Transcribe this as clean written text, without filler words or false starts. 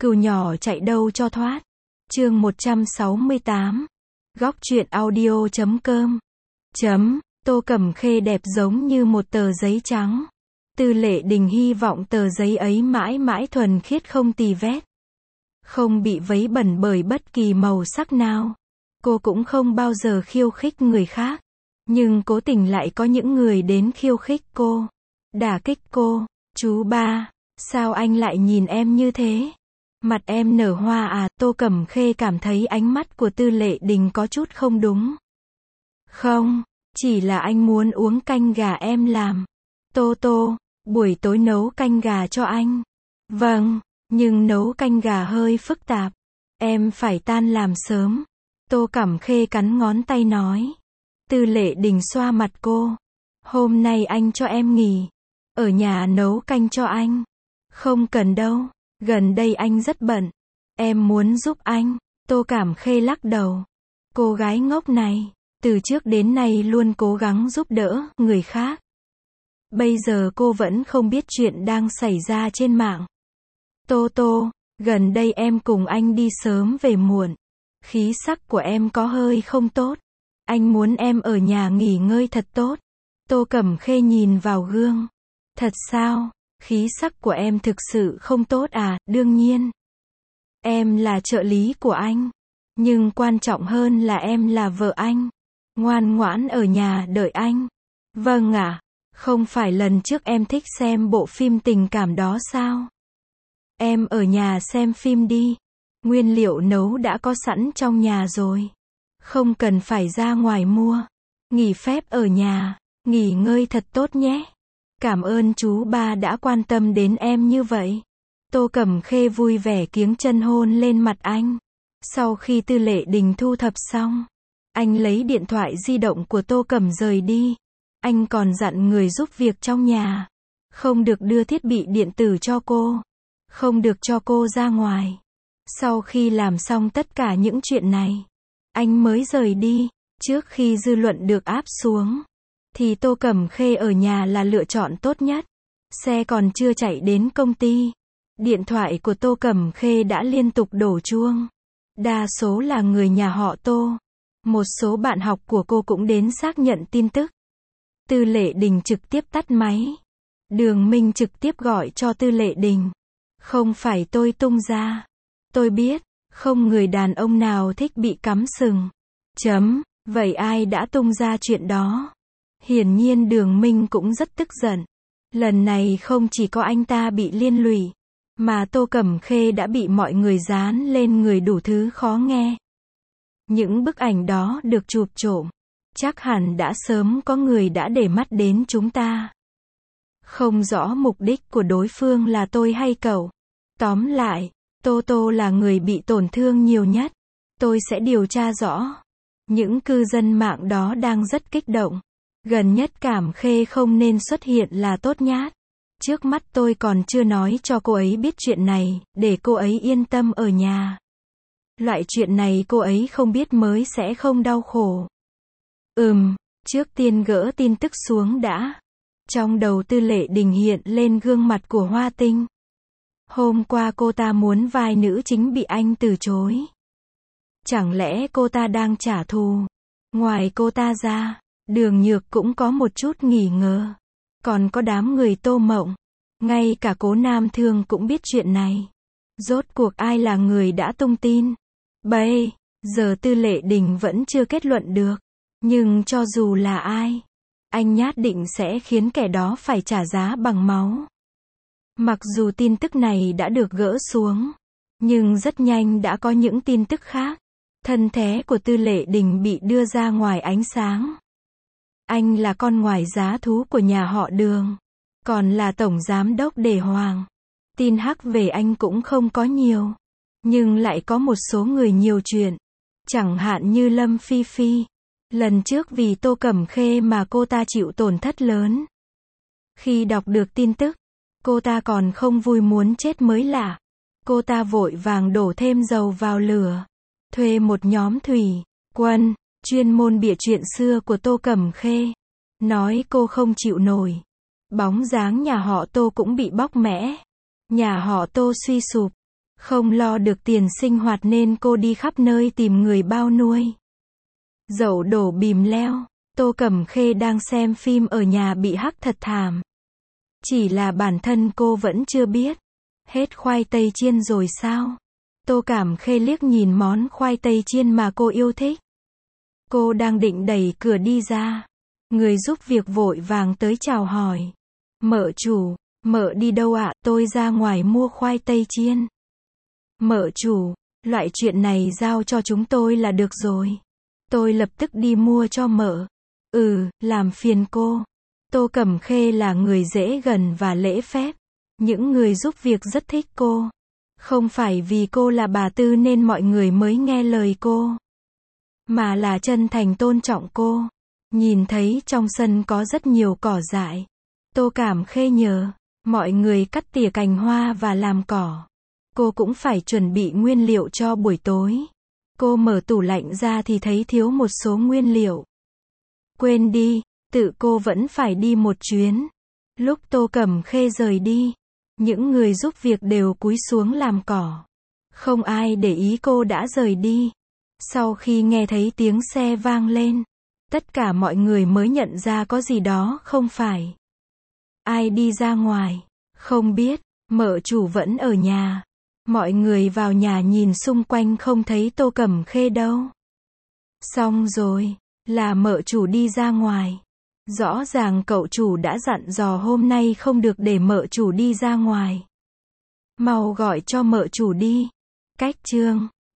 Cừu nhỏ chạy đâu cho thoát. Chương 168. Góc truyện audio.com. Tô Cẩm Khê đẹp giống như một tờ giấy trắng. Tư Lệ Đình hy vọng tờ giấy ấy mãi mãi thuần khiết không tì vết, không bị vấy bẩn bởi bất kỳ màu sắc nào. Cô cũng không bao giờ khiêu khích người khác, nhưng cố tình lại có những người đến khiêu khích cô, đả kích cô. Chú ba, sao anh lại nhìn em như thế? Mặt em nở hoa à? Tô Cẩm Khê cảm thấy ánh mắt của Tư Lệ Đình có chút không đúng. Không, chỉ là anh muốn uống canh gà em làm. Tô, buổi tối nấu canh gà cho anh. Vâng, nhưng nấu canh gà hơi phức tạp. Em phải tan làm sớm. Tô Cẩm Khê cắn ngón tay nói. Tư Lệ Đình xoa mặt cô. Hôm nay anh cho em nghỉ. Ở nhà nấu canh cho anh. Không cần đâu, gần đây anh rất bận. Em muốn giúp anh. Tô Cẩm Khê lắc đầu. Cô gái ngốc này, từ trước đến nay luôn cố gắng giúp đỡ người khác. Bây giờ cô vẫn không biết chuyện đang xảy ra trên mạng. Tô, gần đây em cùng anh đi sớm về muộn. Khí sắc của em có hơi không tốt. Anh muốn em ở nhà nghỉ ngơi thật tốt. Tô Cẩm Khê nhìn vào gương. Thật sao? Khí sắc của em thực sự không tốt à? Đương nhiên. Em là trợ lý của anh. Nhưng quan trọng hơn là em là vợ anh. Ngoan ngoãn ở nhà đợi anh. Vâng ạ. Không phải lần trước em thích xem bộ phim tình cảm đó sao? Em ở nhà xem phim đi. Nguyên liệu nấu đã có sẵn trong nhà rồi. Không cần phải ra ngoài mua. Nghỉ phép ở nhà. Nghỉ ngơi thật tốt nhé. Cảm ơn chú ba đã quan tâm đến em như vậy. Tô Cẩm Khê vui vẻ kiếng chân hôn lên mặt anh. Sau khi Tư Lệ Đình thu thập xong, anh lấy điện thoại di động của Tô Cẩm rời đi. Anh còn dặn người giúp việc trong nhà, không được đưa thiết bị điện tử cho cô, không được cho cô ra ngoài. Sau khi làm xong tất cả những chuyện này, anh mới rời đi. Trước khi dư luận được áp xuống, thì Tô Cẩm Khê ở nhà là lựa chọn tốt nhất. Xe còn chưa chạy đến công ty, điện thoại của Tô Cẩm Khê đã liên tục đổ chuông. Đa số là người nhà họ Tô. Một số bạn học của cô cũng đến xác nhận tin tức. Tư Lệ Đình trực tiếp tắt máy. Đường Minh trực tiếp gọi cho Tư Lệ Đình. Không phải tôi tung ra. Tôi biết, không người đàn ông nào thích bị cắm sừng. Vậy ai đã tung ra chuyện đó? Hiển nhiên Đường Minh cũng rất tức giận. Lần này không chỉ có anh ta bị liên lụy, mà Tô Cẩm Khê đã bị mọi người dán lên người đủ thứ khó nghe. Những bức ảnh đó được chụp trộm. Chắc hẳn đã sớm có người đã để mắt đến chúng ta. Không rõ mục đích của đối phương là tôi hay cậu. Tóm lại, Tô là người bị tổn thương nhiều nhất. Tôi sẽ điều tra rõ. Những cư dân mạng đó đang rất kích động. Gần nhất Cẩm Khê không nên xuất hiện là tốt nhát. Trước mắt tôi còn chưa nói cho cô ấy biết chuyện này, để cô ấy yên tâm ở nhà. Loại chuyện này cô ấy không biết mới sẽ không đau khổ. Trước tiên gỡ tin tức xuống đã. Trong đầu Tư Lệ Đình hiện lên gương mặt của Hoa Tinh. Hôm qua cô ta muốn vai nữ chính bị anh từ chối. Chẳng lẽ cô ta đang trả thù? Ngoài cô ta ra, Đường Nhược cũng có một chút nghi ngờ. Còn có đám người Tô Mộng. Ngay cả Cố Nam Thương cũng biết chuyện này. Rốt cuộc ai là người đã tung tin? Bây giờ Tư Lệ Đình vẫn chưa kết luận được. Nhưng cho dù là ai, anh nhất định sẽ khiến kẻ đó phải trả giá bằng máu. Mặc dù tin tức này đã được gỡ xuống, nhưng rất nhanh đã có những tin tức khác. Thân thế của Tư Lệ Đình bị đưa ra ngoài ánh sáng. Anh là con ngoài giá thú của nhà họ Đường, còn là tổng giám đốc Đề Hoàng. Tin hắc về anh cũng không có nhiều, nhưng lại có một số người nhiều chuyện. Chẳng hạn như Lâm Phi Phi. Lần trước vì Tô Cẩm Khê mà cô ta chịu tổn thất lớn. Khi đọc được tin tức, cô ta còn không vui muốn chết mới lạ. Cô ta vội vàng đổ thêm dầu vào lửa. Thuê một nhóm thủy quân, chuyên môn bịa chuyện xưa của Tô Cẩm Khê. Nói cô không chịu nổi. Bóng dáng nhà họ Tô cũng bị bóc mẽ. Nhà họ Tô suy sụp. Không lo được tiền sinh hoạt nên cô đi khắp nơi tìm người bao nuôi. Dậu đổ bìm leo, Tô Cẩm Khê đang xem phim ở nhà bị hắc thật thảm. Chỉ là bản thân cô vẫn chưa biết. Hết khoai tây chiên rồi sao? Tô Cẩm Khê liếc nhìn món khoai tây chiên mà cô yêu thích. Cô đang định đẩy cửa đi ra. Người giúp việc vội vàng tới chào hỏi. Mợ chủ, mợ đi đâu ạ? Tôi ra ngoài mua khoai tây chiên. Mợ chủ, loại chuyện này giao cho chúng tôi là được rồi. Tôi lập tức đi mua cho mợ. Làm phiền cô. Tô Cẩm Khê là người dễ gần và lễ phép. Những người giúp việc rất thích cô. Không phải vì cô là bà Tư nên mọi người mới nghe lời cô, mà là chân thành tôn trọng cô. Nhìn thấy trong sân có rất nhiều cỏ dại. Tô Cẩm Khê nhờ mọi người cắt tỉa cành hoa và làm cỏ. Cô cũng phải chuẩn bị nguyên liệu cho buổi tối. Cô mở tủ lạnh ra thì thấy thiếu một số nguyên liệu. Quên đi, tự cô vẫn phải đi một chuyến. Lúc Tô Cẩm Khê rời đi, những người giúp việc đều cúi xuống làm cỏ. Không ai để ý cô đã rời đi. Sau khi nghe thấy tiếng xe vang lên, tất cả mọi người mới nhận ra có gì đó không phải. Ai đi ra ngoài? Không biết, mợ chủ vẫn ở nhà. Mọi người vào nhà nhìn xung quanh không thấy Tô Cẩm Khê đâu. Xong rồi, là mợ chủ đi ra ngoài. Rõ ràng cậu chủ đã dặn dò hôm nay không được để mợ chủ đi ra ngoài. Mau gọi cho mợ chủ đi. Cách chương